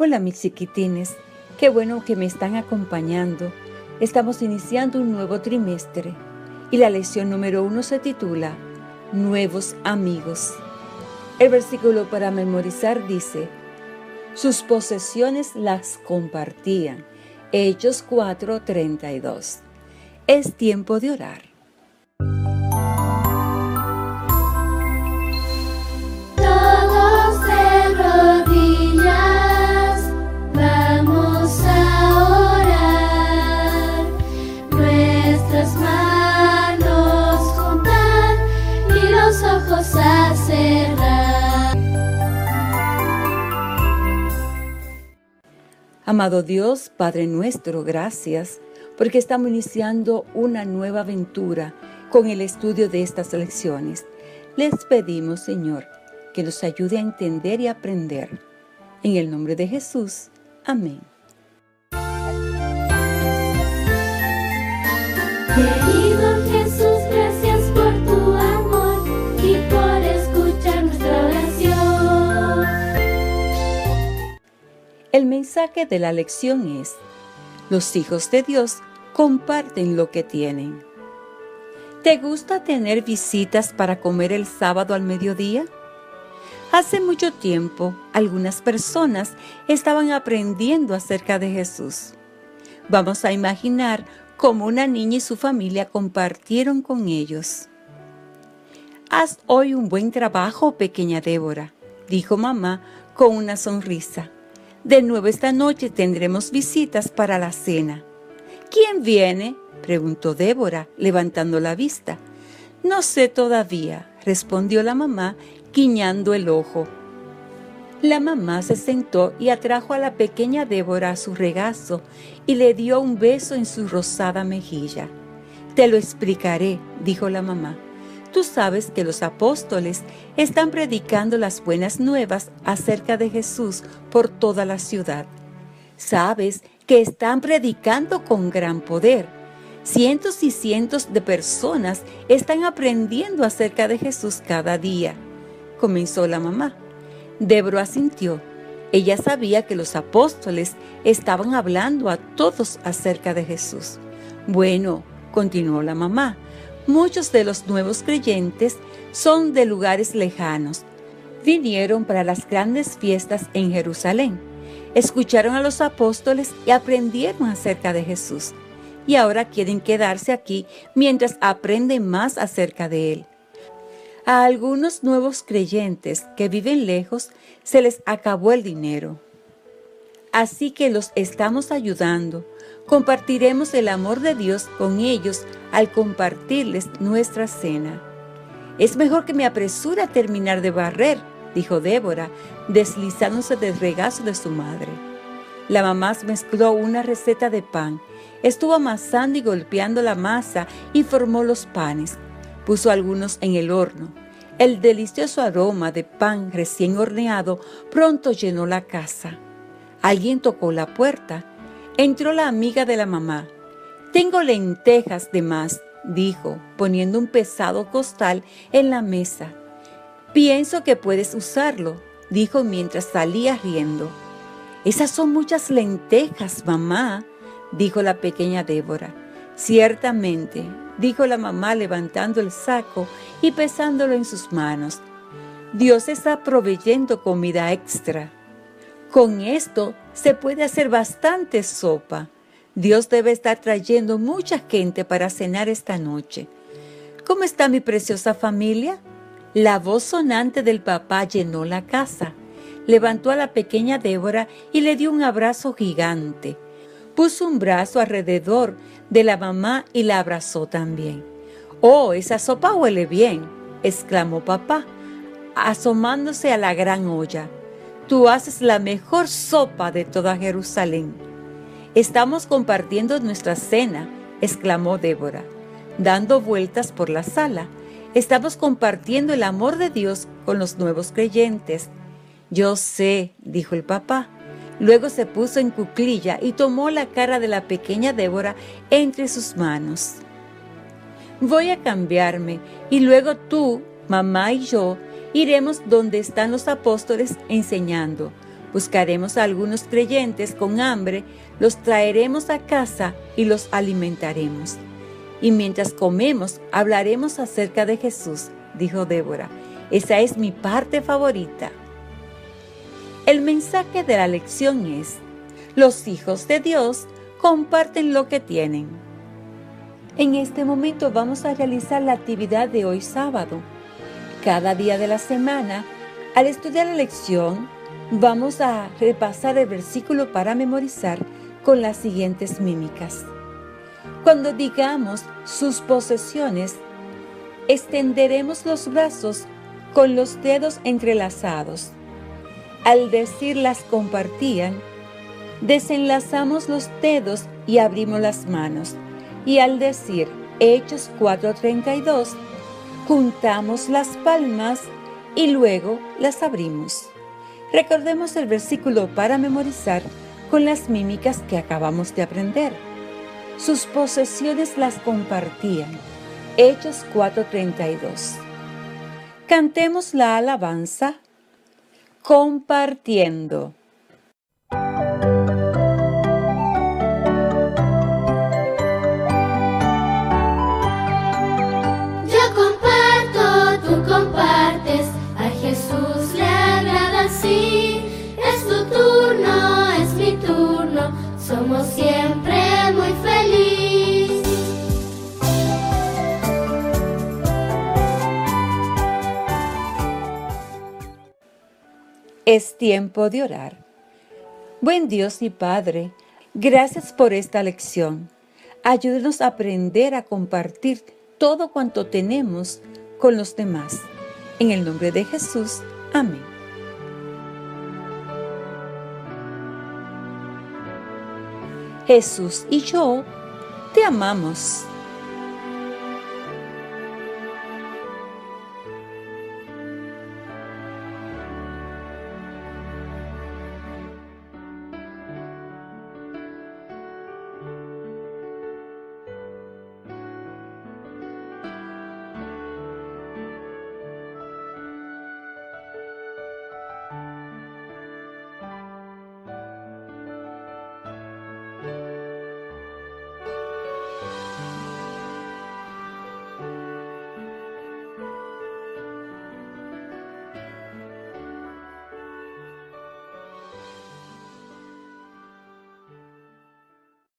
Hola mis chiquitines, qué bueno que me están acompañando. Estamos iniciando un nuevo trimestre y la lección número 1 se titula Nuevos amigos. El versículo para memorizar dice: sus posesiones las compartían. Hechos 4:32. Es tiempo de orar. Todos de rodillas, vamos a orar. Nuestras manos juntar y los ojos a cerrar. Amado Dios, Padre nuestro, gracias porque estamos iniciando una nueva aventura con el estudio de estas lecciones. Les pedimos, Señor, que nos ayude a entender y aprender. En el nombre de Jesús. Amén. Querido Jesús, gracias por tu amor y por escuchar nuestra oración. El mensaje de la lección es: los hijos de Dios comparten lo que tienen. ¿Te gusta tener visitas para comer el sábado al mediodía? Hace mucho tiempo, algunas personas estaban aprendiendo acerca de Jesús. Vamos a imaginar cómo una niña y su familia compartieron con ellos. Haz hoy un buen trabajo, pequeña Débora, dijo mamá con una sonrisa. De nuevo esta noche tendremos visitas para la cena. ¿Quién viene?, preguntó Débora, levantando la vista. No sé todavía, respondió la mamá, guiñando el ojo. La mamá se sentó y atrajo a la pequeña Débora a su regazo y le dio un beso en su rosada mejilla. Te lo explicaré, dijo la mamá. Tú sabes que los apóstoles están predicando las buenas nuevas acerca de Jesús por toda la ciudad. Sabes que están predicando con gran poder. Cientos y cientos de personas están aprendiendo acerca de Jesús cada día, comenzó la mamá. Débora asintió. Ella sabía que los apóstoles estaban hablando a todos acerca de Jesús. Bueno, continuó la mamá, muchos de los nuevos creyentes son de lugares lejanos. Vinieron para las grandes fiestas en Jerusalén. Escucharon a los apóstoles y aprendieron acerca de Jesús. Y ahora quieren quedarse aquí mientras aprenden más acerca de Él. A algunos nuevos creyentes que viven lejos se les acabó el dinero. Así que los estamos ayudando. Compartiremos el amor de Dios con ellos al compartirles nuestra cena. Es mejor que me apresure a terminar de barrer, dijo Débora, deslizándose del regazo de su madre. La mamá mezcló una receta de pan, estuvo amasando y golpeando la masa y formó los panes. Puso algunos en el horno. El delicioso aroma de pan recién horneado pronto llenó la casa. Alguien tocó la puerta. Entró la amiga de la mamá. Tengo lentejas de más, dijo, poniendo un pesado costal en la mesa. Pienso que puedes usarlo, dijo mientras salía riendo. Esas son muchas lentejas, mamá, dijo la pequeña Débora. Ciertamente, dijo la mamá levantando el saco y pesándolo en sus manos. Dios está proveyendo comida extra. Con esto se puede hacer bastante sopa. Dios debe estar trayendo mucha gente para cenar esta noche. ¿Cómo está mi preciosa familia? La voz sonante del papá llenó la casa. Levantó a la pequeña Débora y le dio un abrazo gigante. Puso un brazo alrededor de la mamá y la abrazó también. «Oh, esa sopa huele bien», exclamó papá, asomándose a la gran olla. «Tú haces la mejor sopa de toda Jerusalén». «Estamos compartiendo nuestra cena», exclamó Débora, dando vueltas por la sala. «Estamos compartiendo el amor de Dios con los nuevos creyentes». «Yo sé», dijo el papá. Luego se puso en cuclilla y tomó la cara de la pequeña Débora entre sus manos. «Voy a cambiarme y luego tú, mamá y yo iremos donde están los apóstoles enseñando. Buscaremos a algunos creyentes con hambre, los traeremos a casa y los alimentaremos. Y mientras comemos, hablaremos acerca de Jesús, dijo Débora. Esa es mi parte favorita. El mensaje de la lección es: los hijos de Dios comparten lo que tienen. En este momento vamos a realizar la actividad de hoy sábado. Cada día de la semana, al estudiar la lección, vamos a repasar el versículo para memorizar con las siguientes mímicas. Cuando digamos sus posesiones, extenderemos los brazos con los dedos entrelazados. Al decir las compartían, desenlazamos los dedos y abrimos las manos. Y al decir Hechos 4:32, juntamos las palmas y luego las abrimos. Recordemos el versículo para memorizar con las mímicas que acabamos de aprender. Sus posesiones las compartían. Hechos 4:32. Cantemos la alabanza compartiendo. Yo comparto, tú compartes, a Jesús le agrada así. Es tu turno, es mi turno, somos siempre muy felices. Es tiempo de orar. Buen Dios y Padre, gracias por esta lección. Ayúdenos a aprender a compartir todo cuanto tenemos con los demás. En el nombre de Jesús, amén. Jesús y yo te amamos.